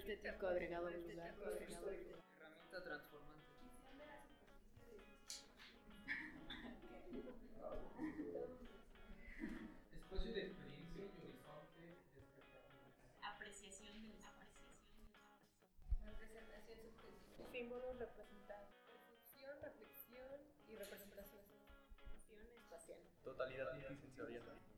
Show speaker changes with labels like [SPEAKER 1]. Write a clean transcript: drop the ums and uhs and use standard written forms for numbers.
[SPEAKER 1] estético agregado al lugar.
[SPEAKER 2] Herramienta transformante.
[SPEAKER 3] Espacio de experiencia y horizonte de expectativa.
[SPEAKER 4] Apreciación del espacio.
[SPEAKER 5] Representación subjetiva.
[SPEAKER 1] Símbolos representados.
[SPEAKER 5] Percepción, reflexión y representación.
[SPEAKER 1] Espacial.
[SPEAKER 6] Totalidad multisensorial.